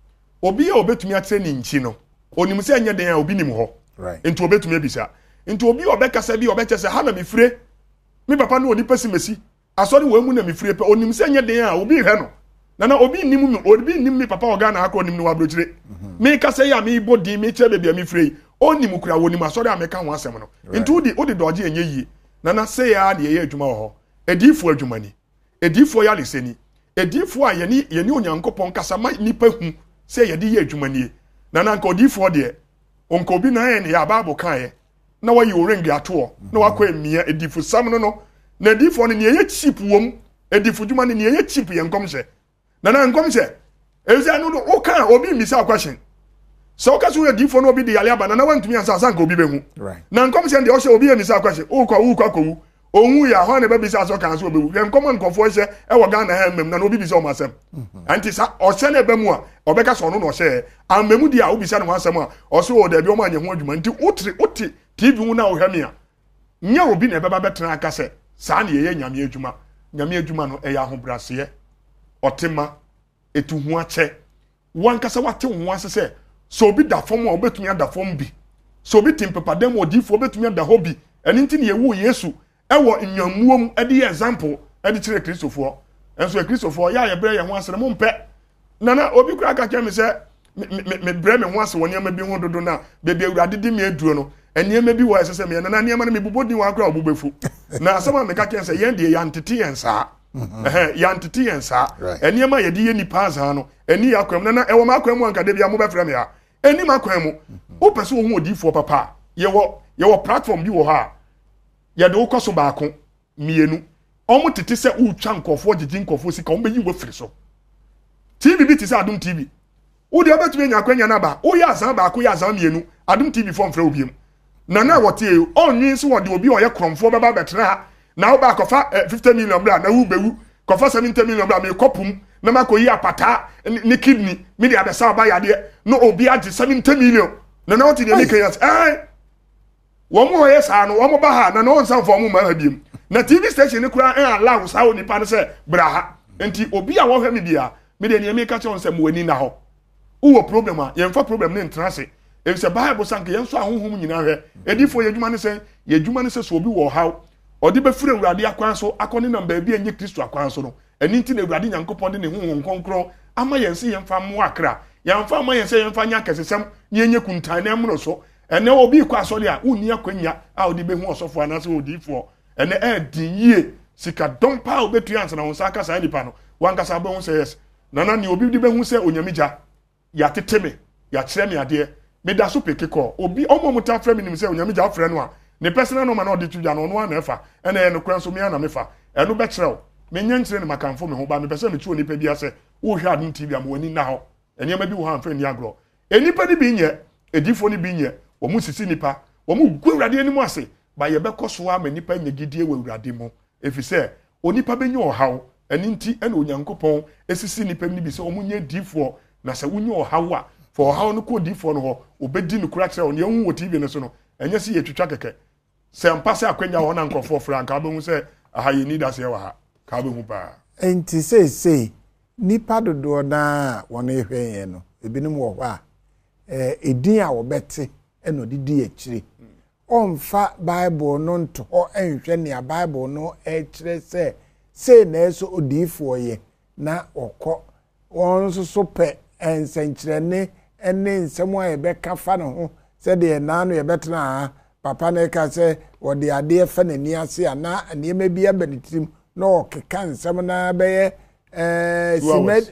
[SPEAKER 4] obi a obetumi atere ni nchi no onim se anya den a obi nim ho
[SPEAKER 1] right
[SPEAKER 4] enti obetumi abisa enti obi obekasa bi obekese ha na me fire mi papa no oni pesi mesi asori wo mu na me fire pe onim se anya den a obi hwe no na na obi nim mi obi nim mi papa oga na aka onim no wabrochire mi kasa ya mi bodi mi kire bebia mi fire onim kura wonim asori ameka ho asem no enti odi odi doje enye yi na na se ya de ye adwuma ho edifo adwuma ni edifo ya leseni edifo a yeni yeni onyankopon kasa ma nipa hu se ye de ye adwuma nie na na nka odifo de onko bi na ye ne ya bible kan ye na wa yi orengi ato na wa kwa emia edifo sam no no na edifo ne ye cheap wom edifo dwuma ne ye cheap ye nkom se na na nkom se ezi anu no o kan obi misa question so ka so edifo no obi de yale aba na na wantumi ansa sanka obi behu na nkom se de o se obi ye misa question o kwa o kwa kowu onwu ya ho ne ba bisa so kan so obewu ye nkom nkofo hye e wo Ghana ha mmem na no obi bisa o masem anti sa o hye na ba mu a obeka so no no hye amemu dia o bisa no asem a o so o da bi o ma anye ho adwuma nti utri uti T V hu na o hwe me a nya obi na beba betena aka se sa na ye nyame adwuma nyame adwuma no e ya ho brase otema etu hu ache wan kasa wate ho ase se so obi da fom a obetumi ada fom bi so obi tim papa dem odifo obetumi ada hobby eni nti ne yewu Yesu ewo nyamuom edi example edi kire Kristofo enso e Kristofo ya ye bre ye ho ase mo mpe nana obi kura ka kemi se me bre me ho ase woni ama bi ho dodo na bebe awurade di me aduro no eniema bi wo ese me nana niema na me bubodi wa kura obubefu na asama me ka kemi se yen de ya ntete yen sa eh ya ntete yen sa eniema ye di ye nipa za no eni yakwam nana ewo makwam anka de bia mo befrem ya eni makwam mu o pese wo hu odifo papa ye wo ye wo platform bi wo ha ye de wo koso baako mienu omo tete se utwa nkofo gigi nkofo sika omo beyi wo firi so T V bi ti se Adum T V wo de obetumi nya kwanya na ba wo ya azan baako ya azan mienu Adum T V form frɛ obiem na na wote e onyin se wo de obi oyɛ kromfo baba betra ha na wo ba kofa fifty million bra na wo bewu kofa seventy million bra me kopum na makoyi apata ni kidney me de abesa ba yade no obi age seventy million na na wote de ni kanyas eh wo mo hoye sa no wo mo ba ha na no nsan fo mo ma ha biem na T V station ni kura en allow sa oni pa ne se bra ha enti obi a wo hwe me bia me de ne me ka che on se mo ani na ho wo problem a ye mfa problem ne ntrase e se Bible sanke ye nso ahohom nyina hwe edifo ye dwuma ne se ye dwuma ne se so obi wo haw odi be fure awurade akwan so akoni na ba bia nye Kristo akwan so no eni nti na awurade nyankopon de ne honhom konkron ama ye nse ye mfa mo akra ye mfa ama ye nse ye mfa nya kesesem ye nye kuntan na mno so ene obi kwa so de a uni akwanya a odi be hu osofo anase odifo ene e din yie sika dompa obetu ansa na wonsa aka sa nipa no wankasa be hu se yes nana ni obi di be hu se onyamija ya teteme ya kire me ade me da so pekeko obi omo muta frɛ me nim se onyamija frɛ no a ne personal no ma na odi tuja no no na efa ene e no kwan so me ana mefa eno be kyerɛw me nya nkyere ne makamfo me ho ba me pese me tuo nipa bi ase wo hwɛ Adum T V am wani na ho ene ma bi wo ha mfa ni agro enipa ni bi nye edifo ni bi nye wo mu sisi nipa wo mu gu awurade ani mu ase ba ye be koso ama nipa nya gidie wo awurade mu efise onipa be nya ohaw eni nti ene onyankopon esisi nipa ni bi se wo mu nya difo na se wo nya ohaw a for ohaw no ko difo no ho obedi no kura kyerɛ wo ne hu wo T V no so no enye si ye twitwa keke se ampase akwanya ho na nkofo franka be hu se aha ye need ase wa ha ka be hu pa
[SPEAKER 1] enti sei sei nipa dodo na won ehwe yen no ebinim wo hɔ a eh edin a wo bete eno didi akire onfa Bible no nto ho enhwe ne Bible no e kire se sei na eso odifo ye na okɔ won so so pe ensenkyere ne ene nsɛm a yɛbɛka fa ne ho sɛ de na no yɛbɛtena papa ne ka sɛ wɔde ade fa n'ani ase ana nneɛma bi aba ne tirim na ɔkeka nsɛm na bɛyɛ eh simed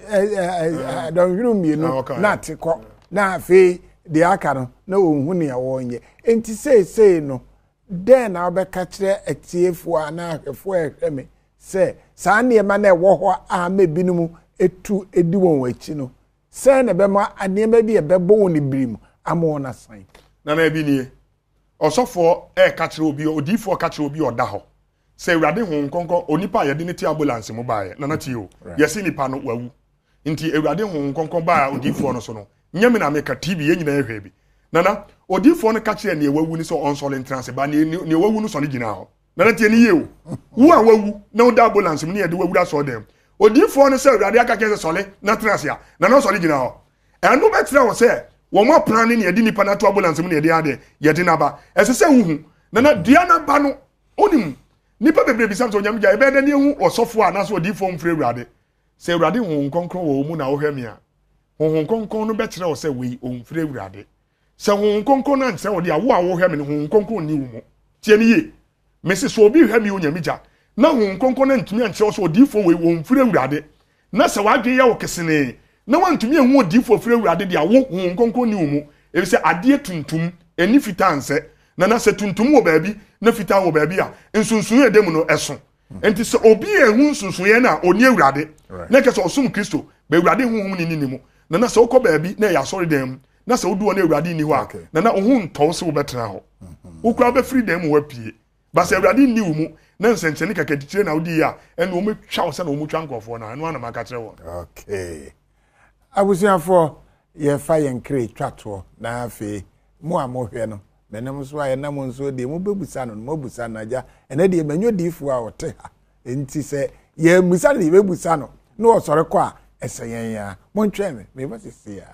[SPEAKER 1] eh don hwuru mienu na tekɔ na afei de aka no na onhu ne wɔnyɛ enti sei sei no den na ɔbɛka kyerɛ atiefo a na ahwefo ehwɛ me sɛ saa nneɛma na ɛwɔ hɔ a mebinum etu edi wɔn akyi no sɛ na bɛma nneɛma bi ɛbɛbɔ wɔn birim ama wɔn asan
[SPEAKER 4] na na ebi nie osofo e ka kire obi odifo ka kire obi oda ho se awurade hon konko onipa ye de ne ti ambulance mo baaye na na ti o yesi nipa no wawu nti awurade hon konko baa odifo no so no nyame na meka T V ye nyina ehwe bi na na odifo no ka kire ne wawu ni so onsole entrance ba ne ne wawu no so ne gina ho na na ti ne ye o wo a wawu na o da ambulance mo ne ye de wawu da so dem odifo no se awurade aka kire sole na trance ya na na so ne gina ho eno betra wo se wo mo plan ni ye di nipa na to ambulance mu ne de ade ye di na ba ese se huhu na na dia na ba no onim nipa bebre bi samso nyam ja e be de ne hu osofo a na so di fo mfre awurade se awurade hu nkonkron wo mu na wo hwɛ me a hu nkonkron no be kyerɛ wo se we o mfre awurade se hu nkonkron na nse wo de a wo a wo hwɛ me no hu nkonkron ni wo mu tie ne ye me se so obi hwɛ me o nyam ja na hu nkonkron na ntumi ankyerɛ wo so di fo we wo mfre awurade na se wadwe ya wo kesene na wantumi ehu odifo fire awurade dia wo hu nkonko ni umu e se ade tuntum eni fita nse na na se tuntum wo baabi na fita wo baabi a nsunsun edem no eso enti se obi ehu nsunsun ye na oni awurade na ke se osum Kristo be awurade hu hu ni ni mu na na se okọ baabi na ya sori dem na se odu na awurade ni ho a na na ohu nto se wo betena ho ukura be free dem wa pie ba se awurade ni umu na nsenkyene kaka dikire na odi ya ene o metwa wo se na o mutwa nkofo na eno ana maka kire wo
[SPEAKER 1] okay abusiafo ye fa ye nkre twato na afi mu amohwe no menam so aye nam nso de mu bebusa no mo busa na ja ene de manyo difu a wote ha enti se ye musa de bebusa no no osore kwa eseyen ya montwe me me basisi ya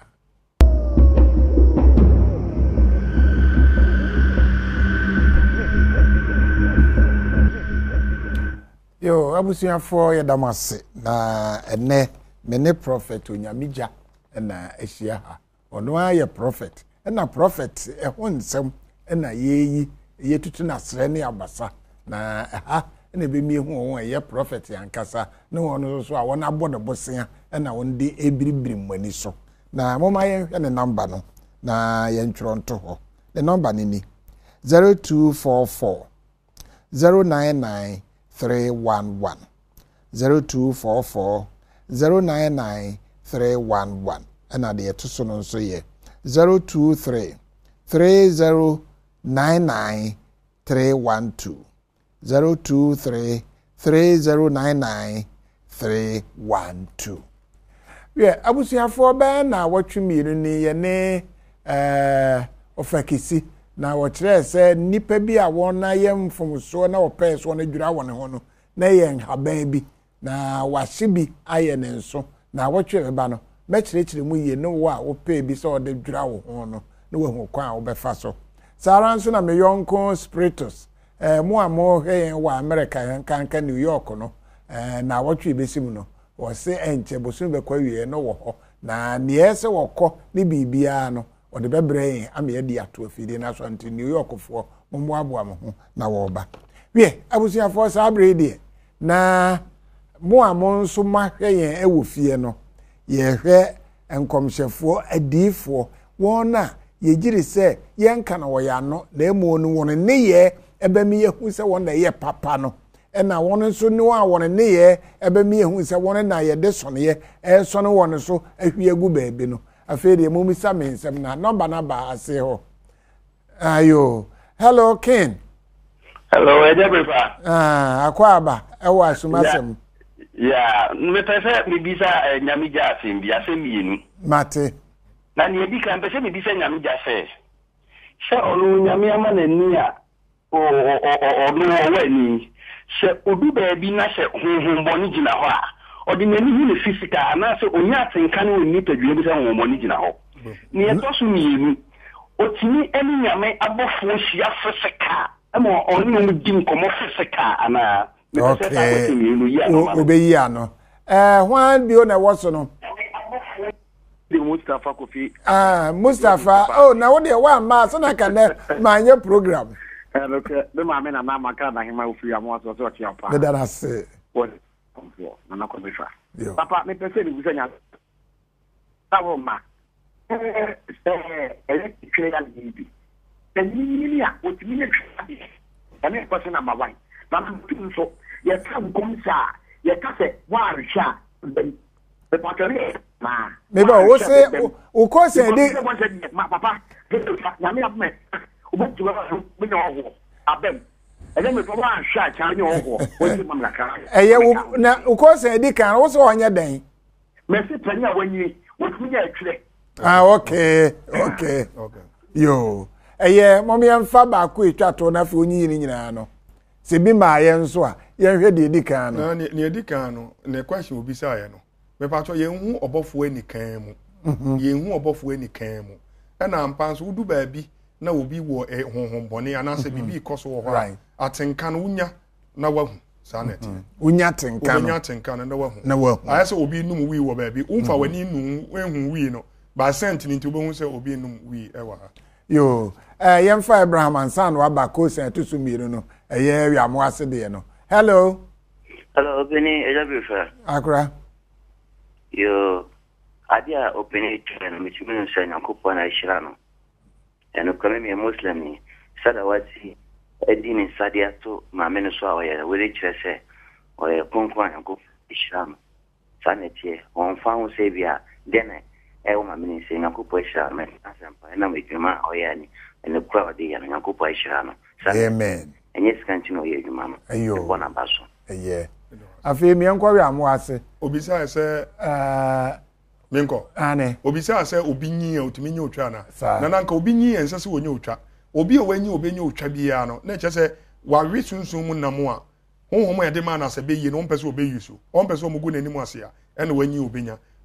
[SPEAKER 1] yo abusuafo ya damase na ene mene prophet onyamija na ehia ha ono aye prophet na prophet ehon nsem na yeyi yetutu na sere ne abasa na ha na be mie hu won ye prophet yankasa na won so a won abodo bosia na won de ebiribiri mwani so na moma ye hwe ne number no na ye ntworo nto ho the number ni ni zero two four four zero nine nine three one one zero two four four zero nine nine three one one and at the to so so ye zero two three three zero nine nine three one two zero two three three zero nine nine three one two. Yeah, abusuafo ba na watwemiru ni ye ne eh ofakisi na wokyerɛ sɛ nipa bi a wɔn na yɛ mfomso na wɔpɛ so na dwura wɔn ho no na yɛ nhaban bi na wahye bi ayɛ ne nso na wɔtwerɛ ba no mɛkyerɛkyerɛ mu yie no wo a wɔpɛ bi sɛ wɔde dwura wo ho no na wɔhu kwan a wɔbɛfa so sara nso na me yɔnko spiritus eh mo a mo hɛ wɔ America yɛn kanka New York no eh na wɔtwe besi mu no wɔse enche bosun bɛkɔ wie no wɔ hɔ na neɛ sɛ wɔkɔ ne bibia no ɔde bɛbrɛ am yɛ di ato afide na so anti New York fo mo aboa mo ho na wɔba wie abusuafo sa abrede na mo a mo nso ma hwɛ yɛn ɛwɔ fie no yɛ hwɛ enkomhyɛfo adifo wɔn na yɛgyiri sɛ yɛn ka na wɔyɛ ano na emu no wɔn ne yɛ ɛbɛmi yɛ hu sɛ wɔn na yɛ papa no ɛna wɔn nso ne wɔn a wɔn ne yɛ ɛbɛmi yɛ hu sɛ wɔn na yɛ de sɔneɛ ɛsɔne wɔn so ahwie gu baabi no afei de mo misa me nsɛm na number na ba ase ho ayo hello Ken
[SPEAKER 7] hello ejebrifa
[SPEAKER 1] ah akwaba ɛwɔ asumasɛm
[SPEAKER 7] yeah me pese me bisa nyamija asem bi asem yenu
[SPEAKER 1] mate
[SPEAKER 7] na ne bi kan pese me bisa nyamija se se onu nyame ama na ni a o o onu wani se odu ba bi na se honhom boni gina ho a odi nani hu ne fisika na se onya atenka ne oni tadwe bi se honhom boni gina ho ne etosu miyenu otini eni nyame abofo hia fisika ama onu mu dim komo fisika ana
[SPEAKER 1] okay obeyi ano eh hwan bio na woso no
[SPEAKER 7] de Mustafa Kofi
[SPEAKER 1] ah Mustafa oh na wo de wa ma so na ka na manye program
[SPEAKER 7] eh look be ma me na na maka na hima ofi amo so so tia pa
[SPEAKER 1] be that say
[SPEAKER 7] what na na ko be fa papa me pese ni busanya tawo ma eh eh eh kire ni bi tani ni ya o ti ni ni ane ko se na ma wan na mtu so ya kam komsa ya kase wa risha be patari ma
[SPEAKER 1] me ba wo se o ko se di
[SPEAKER 7] ma papa na me abme o bu tuwa me no ho abem ele me papa wa sha cha ni ho o ti mam la ka
[SPEAKER 1] eye na o ko se di kan wo so onye dan
[SPEAKER 7] me se tanya wanyi wo tu nya atwire
[SPEAKER 1] ah okay okay okay yo eye mom ye mfa ba ko etwa to na fa onyi ni nyina no se bi ma ye nso a ye hwe de edi kan no
[SPEAKER 4] na ne edi kan no ne question obi sa ye no me pa to ye hu obofo ani kan mu ye hu obofo ani kan mu e na ampa nso udu ba bi na obi wo honhom bone anase bibi ikoso wo ho atenka no unya na wahu sa na ti
[SPEAKER 1] unya tenka no
[SPEAKER 4] unya tenka no na wahu
[SPEAKER 1] na wahu
[SPEAKER 4] ayese obi num wi wo ba bi umfa wani num ehu wi no ba sent ni nti obo hu se obi num wi e wa ha
[SPEAKER 1] yo eh yemfa Abraham ansan wa ba ko se to so miru no eye wi amo ase de no hello
[SPEAKER 8] hello Obini ejabrifa
[SPEAKER 1] akra
[SPEAKER 8] yo adia Obini tren mi chimenu se nyakopo na ishira no eno kame mi muslim ni sada wati edini sadia to ma menu so awoye we kire se oye konkon nyakopo ishira no sanetie on fa hu se bia dene e o ma menu se nyakopo ishira me asempa na me dwuma oye ani eno kwa de ya nyakopo ishira no
[SPEAKER 1] amen
[SPEAKER 8] enye skantino ye dwuma no
[SPEAKER 1] ayo
[SPEAKER 8] bona baso
[SPEAKER 1] eye afi mi enko wi amo ase
[SPEAKER 4] obisa se
[SPEAKER 1] eh
[SPEAKER 4] menko
[SPEAKER 1] ane
[SPEAKER 4] obisa se obi nyi otumi nyi otwa na na nanka obi nyi ense se wonyi otwa obi owanyi obenyi otwa bia no na che se wa wi sunsun mu namo a honhom ya de ma na se be yi no mpese obeyi so on pese omugu nani mu ase a ene wanyi obenya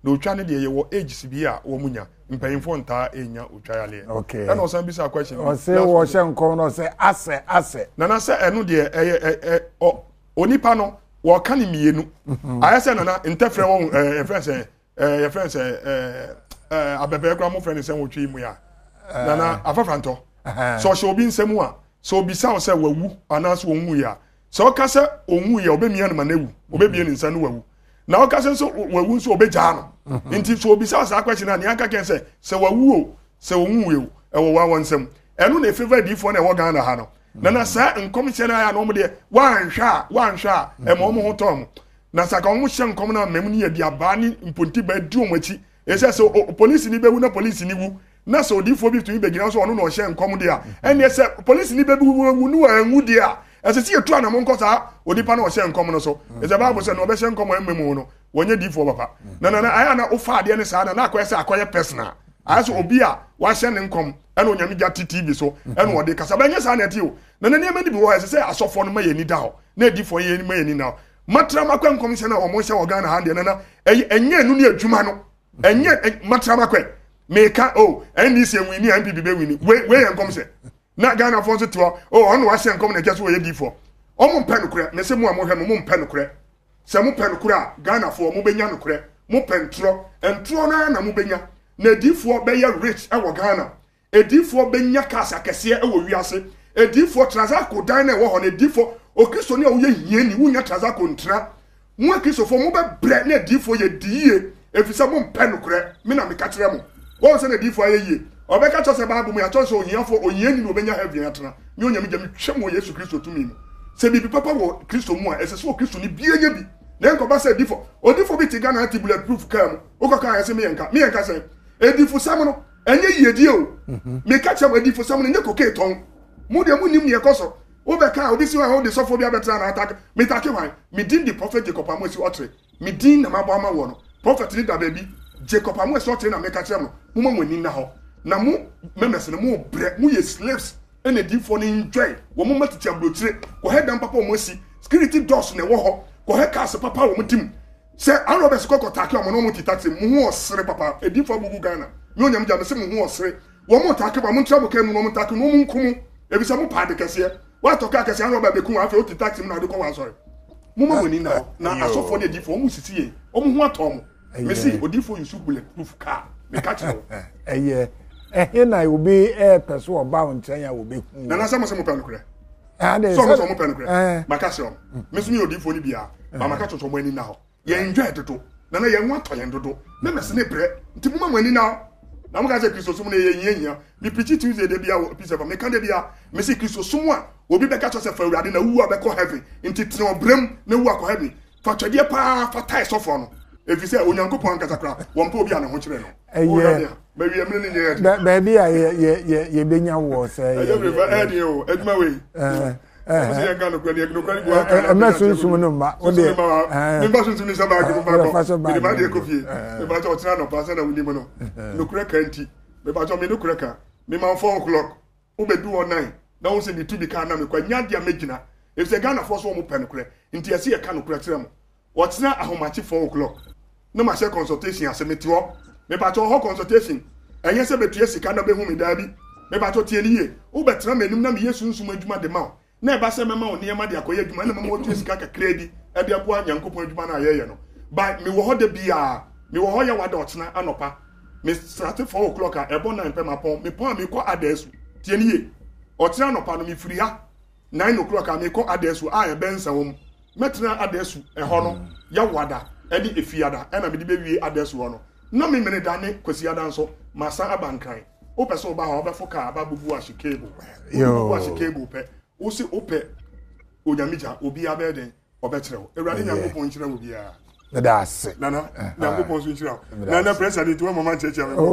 [SPEAKER 4] no twa ne de ye wo age bi a wo munya mpanyimfo ntaa enya otwa yale
[SPEAKER 1] okay
[SPEAKER 4] and osan bisa question
[SPEAKER 1] o say wo hye nkom no say ase ase
[SPEAKER 4] na na say eno de eh eh onipa no wo ka ne mienu ayese na na interfere won eh friend say eh friend say eh eh abebe kwa mo friend say wo twi mu ya na na afafanto so she obi nsemu a so obi sa say wawu anaso onwu ya so ka say onwu ya obemia no manewu obebie ni nsa no wawu na o ka say so wawu so obeja no nti so obi sa sa question na ne aka ken say se wawu o se onwu e wo wa wonsem eno na favor di fo na e wo Ghana ha no na na sa nkom hye na ya no mo de wan hwa wan hwa e mo mo ho tom na sa ka mo hye nkom na mem ni ya di aba ni mponti ba di o machi e say so police ni be wu na police ni wu na so di fo bi to be gina so ono no hye nkom de a ene say police ni be wu nu anwu de a asisi etu ana mo nkosa odipa na o hye nkom no so e say bible say no be hye nkom emmemu no wonye di fo papa na na na aya na ofa de ne sa na na akoyese akoye personal aso obi a wa hye ne nkom ene onyame gya T V so ene ode kasa ba nye sa na ti o na na niam di bi wo say asofo no ma ye ni da ho na di fo ye ni ma ye ni na matra makwa nkom hye na o mo hye wo Ghana ha de na na enye enu ne adwuma no enye matra makwa meka o eni se wini N P P be wini we we nkom hye na Ghana fo so to o ono wa hye nkom na kyeso ye di fo o mo mpa no kure me se mu a mo hwe no mo mpa no kure se mo pɛ no kura Ghana fo mo benya no kure mo pɛ ntro ntro na na mo benya na difo be ya rich e wo Ghana edifo benya kasa kese e wo wiase edifo transako dan na e wo ho na edifo o Kristo ni o ye hie ni wunya transako ntra mo Kristo fo mo be bre na edifo ye diye efisa mo pɛ no kure me na me ka kire mo wo se na edifo ye yie o be ka cho se Bible mo ya cho se o hia fo o hie ni no benya heaven atena me onyam gya me hwe mo Yesu Kristo tumi mo se bi papa wo Kristo mu a ese so Kristo ni biye bi na nko ba se difo o difo bi ti Ghana anti bulletproof kam o ko kan ese me yanka me yanka se e difo sam no enye yedie o me ka cha e difo sam no nye koke ton mu de mu nim ne ekoso o be ka o bi si wa o de sofo bi abetra na attack me take wan me din the prophet Jacob Amosi otre me din na mabo ama wo no prophet ni da ba bi Jacob Amosi otre na me ka cha no mu ma mo ni na ho na mu memes no mu bre mu ye slaves ene difo ni enjoy wo mo matiti ablotire ko hedan papa o mo si security doors ne wo ho ko he cast papa wo mo dim se aro be sko ko take o mo no mo ti taxi mu ho osere papa e difo bugu Ghana me onyam ja me se mu ho osere wo mo take ba mo ntra mo kan mu mo take no mo nkum e bi se mo pa de kese wa to ka kese aro ba be ku afa o ti taxi mu na de ko wa sorry mo mo ni na na asofo ne difo mo sisi ye o mo ho atom me si odifo yusu bulletproof car me catch no
[SPEAKER 1] eye eh na obi eh person oba nchen ya obi hu
[SPEAKER 4] na na sama sama panu kure
[SPEAKER 1] ah de
[SPEAKER 4] so so mo panu kure makasio me so mi odifo ni bia ba makacho so mo ani na ho ye enjoy dodo na na ye nwa to ye dodo me me se ne bre nti mo ma ani na na mo ka se Kristo so mo ne ye yenya mi preach Tuesday de bia piece of me kan de bia me se Kristo so mo a obi be ka cho se fa urade na wu a be ko heaven nti tene obrem na wu akọ heaven fa twede pa fa tai so fo no efise onyankopon kasakra wo mpa obi a na ho kire no
[SPEAKER 1] eye
[SPEAKER 4] baby am ni nye
[SPEAKER 1] baby a ye ye ye benya wo say
[SPEAKER 4] ye be fa edi o eduma we
[SPEAKER 1] eh
[SPEAKER 4] eh se yanka no kwani no kwani gwa ka
[SPEAKER 1] eh me so so no ma o de
[SPEAKER 4] me ba so so ni sama ke ba ko me ba de ko fie me ba jo tina no pa se na wuni mo no no kura ka nti me ba jo me no kura ka me ma four o'clock o be do nine na wo se bi tu bi ka na me kwa nya dia megina if se Ghana for so mo pen kura nti ase ye ka no kura tira mo o tina ahomachi four o'clock no ma share consultation asemeti ho me ba cho ho consultation enye se betu esika na be hu me da bi me ba cho tie niye wo betra manum na me Yesu nsum adwuma de ma na e ba se me ma oni ema de akoye adwuma na me mo tu esika kakra bi e de aboa nyankopon adwuma na ayeye no ba me wo ho de bia me wo ho ya wada otena anopa me start four o'clock a ebo nine pe ma pon me pon me ko adesu tie niye otena anopa no me firi ha nine o'clock a me ko adesu a e bensa wom metra adesu e ho no ya wada e di efiada e na me di be wie adesu ho no no me mene dane kwasi adanso masa abankan o pese o ba ha o be foka aba bubu ashikebo yo bubu ashikebo pe o si o pe onyamija obi abeden o be kire o ewrade nyankopon kire obi a
[SPEAKER 1] na das
[SPEAKER 4] nana nyankopon so kire nana president we mama cheche me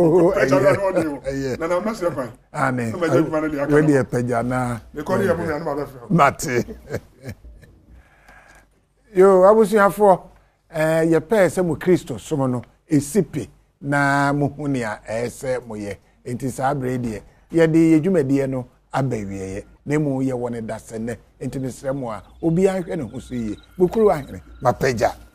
[SPEAKER 4] oh nana ma sire kwan
[SPEAKER 1] amen we dey peja na
[SPEAKER 4] me ko ya mo na ma be fe
[SPEAKER 1] mate yo abusuafo eh ye pe se mu Kristo somo no esipe na muhunia ese moye enti sa brede ye de yedwumade no abawieye na mu ye woni dasene enti ne sremo a obi ahwe ne ho so yi bukuru ahene mapeja